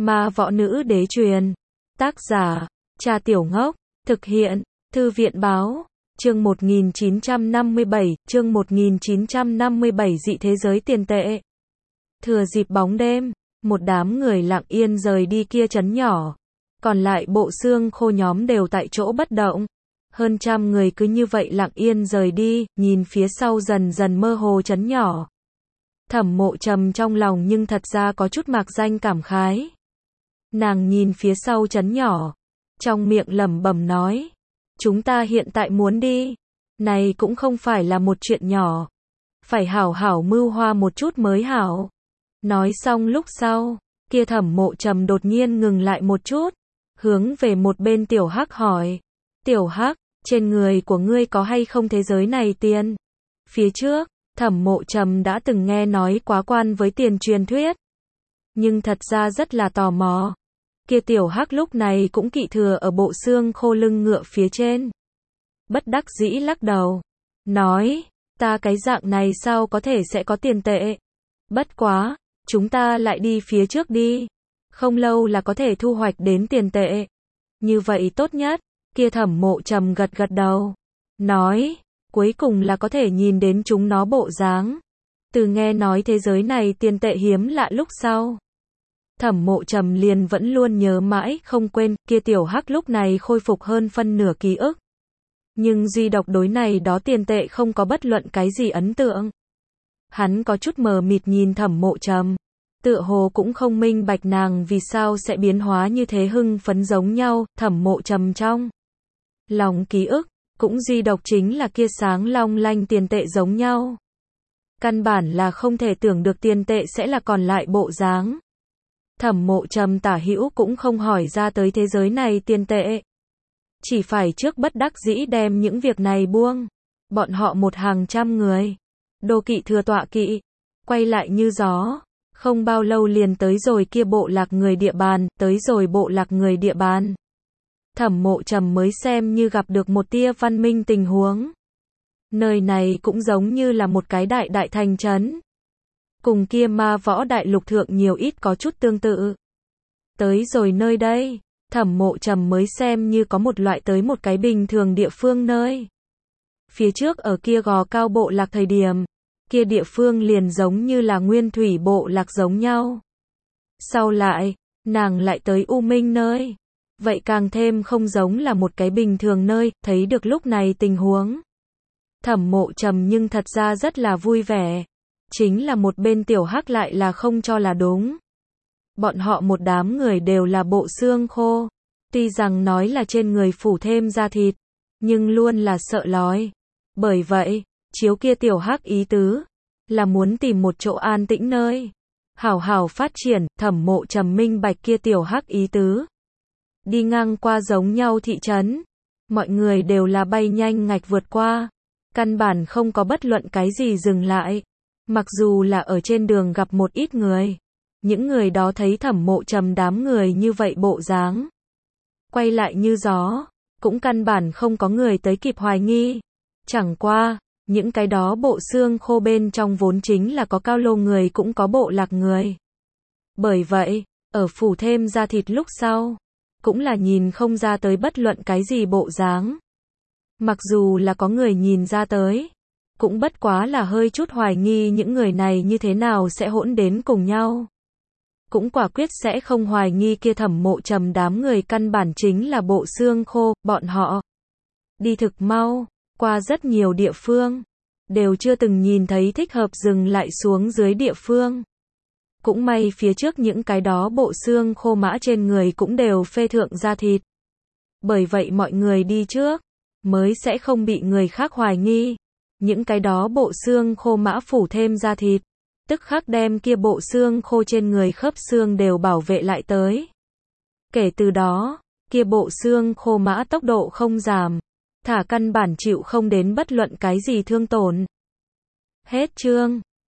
Ma võ nữ đế truyền. Tác giả, Cha Tiểu Ngốc. Thực hiện, Thư viện báo. Chương 1957, dị thế giới tiền tệ. Thừa dịp bóng đêm, một đám người lặng yên rời đi kia trấn nhỏ. Còn lại bộ xương khô nhóm đều tại chỗ bất động. Hơn trăm người cứ như vậy lặng yên rời đi, nhìn phía sau dần dần mơ hồ trấn nhỏ. Thẩm Mộ Trầm trong lòng nhưng thật ra có chút mạc danh cảm khái. Nàng nhìn phía sau trấn nhỏ, trong miệng lẩm bẩm nói, chúng ta hiện tại muốn đi, này cũng không phải là một chuyện nhỏ, phải hảo hảo mưu hoa một chút mới hảo. Nói xong lúc sau, kia Thẩm Mộ Trầm đột nhiên ngừng lại một chút, hướng về một bên Tiểu Hắc hỏi, Tiểu Hắc, trên người của ngươi có hay không thế giới này tiền? Phía trước, Thẩm Mộ Trầm đã từng nghe nói quá quan với tiền truyền thuyết, nhưng thật ra rất là tò mò. Kia Tiểu Hắc lúc này cũng kỵ thừa ở bộ xương khô lưng ngựa phía trên. Bất đắc dĩ lắc đầu, nói, ta cái dạng này sao có thể sẽ có tiền tệ? Bất quá, chúng ta lại đi phía trước đi, không lâu là có thể thu hoạch đến tiền tệ. Như vậy tốt nhất. Kia Thẩm Mộ Trầm gật gật đầu, nói, cuối cùng là có thể nhìn đến chúng nó bộ dáng. Từ nghe nói thế giới này tiền tệ hiếm lạ lúc sau, Thẩm Mộ Trầm liền vẫn luôn nhớ mãi không quên. Kia Tiểu Hắc lúc này khôi phục hơn phân nửa ký ức, nhưng duy độc đối này đó tiền tệ không có bất luận cái gì ấn tượng. Hắn có chút mờ mịt nhìn Thẩm Mộ Trầm, tựa hồ cũng không minh bạch nàng vì sao sẽ biến hóa như thế hưng phấn giống nhau. Thẩm Mộ Trầm trong lòng ký ức, cũng duy độc chính là kia sáng long lanh tiền tệ giống nhau. Căn bản là không thể tưởng được tiền tệ sẽ là còn lại bộ dáng. Thẩm Mộ Trầm tả hữu cũng không hỏi ra tới thế giới này tiền tệ. Chỉ phải trước bất đắc dĩ đem những việc này buông. Bọn họ một hàng trăm người, đô kỵ thừa tọa kỵ, quay lại như gió. Không bao lâu liền tới rồi kia bộ lạc người địa bàn, tới rồi bộ lạc người địa bàn. Thẩm Mộ Trầm mới xem như gặp được một tia văn minh tình huống. Nơi này cũng giống như là một cái đại thành trấn. Cùng kia ma võ đại lục thượng nhiều ít có chút tương tự. Tới rồi nơi đây, Thẩm Mộ Trầm mới xem như có một loại tới một cái bình thường địa phương nơi. Phía trước ở kia gò cao bộ lạc thời điểm, kia địa phương liền giống như là nguyên thủy bộ lạc giống nhau. Sau lại, nàng lại tới U Minh nơi. Vậy càng thêm không giống là một cái bình thường nơi. Thấy được lúc này tình huống, Thẩm Mộ Trầm nhưng thật ra rất là vui vẻ. Chính là một bên Tiểu Hắc lại là không cho là đúng. Bọn họ một đám người đều là bộ xương khô. Tuy rằng nói là trên người phủ thêm da thịt, nhưng luôn là sợ lói. Bởi vậy, chiếu kia Tiểu Hắc ý tứ, là muốn tìm một chỗ an tĩnh nơi, hảo hảo phát triển. Thẩm Mộ Trầm minh bạch kia Tiểu Hắc ý tứ. Đi ngang qua giống nhau thị trấn, mọi người đều là bay nhanh ngạch vượt qua, căn bản không có bất luận cái gì dừng lại. Mặc dù là ở trên đường gặp một ít người, những người đó thấy Thẩm Mộ Trầm đám người như vậy bộ dáng, quay lại như gió, cũng căn bản không có người tới kịp hoài nghi. Chẳng qua, những cái đó bộ xương khô bên trong vốn chính là có cao lô người cũng có bộ lạc người. Bởi vậy, ở phủ thêm da thịt lúc sau, cũng là nhìn không ra tới bất luận cái gì bộ dáng. Mặc dù là có người nhìn ra tới, cũng bất quá là hơi chút hoài nghi những người này như thế nào sẽ hỗn đến cùng nhau. Cũng quả quyết sẽ không hoài nghi kia Thẩm Mộ Trầm đám người căn bản chính là bộ xương khô. Bọn họ đi thực mau, qua rất nhiều địa phương, đều chưa từng nhìn thấy thích hợp dừng lại xuống dưới địa phương. Cũng may phía trước những cái đó bộ xương khô mã trên người cũng đều phê thượng da thịt. Bởi vậy mọi người đi trước, mới sẽ không bị người khác hoài nghi. Những cái đó bộ xương khô mã phủ thêm da thịt, tức khắc đem kia bộ xương khô trên người khớp xương đều bảo vệ lại tới. Kể từ đó, kia bộ xương khô mã tốc độ không giảm, thả căn bản chịu không đến bất luận cái gì thương tổn. Hết chương.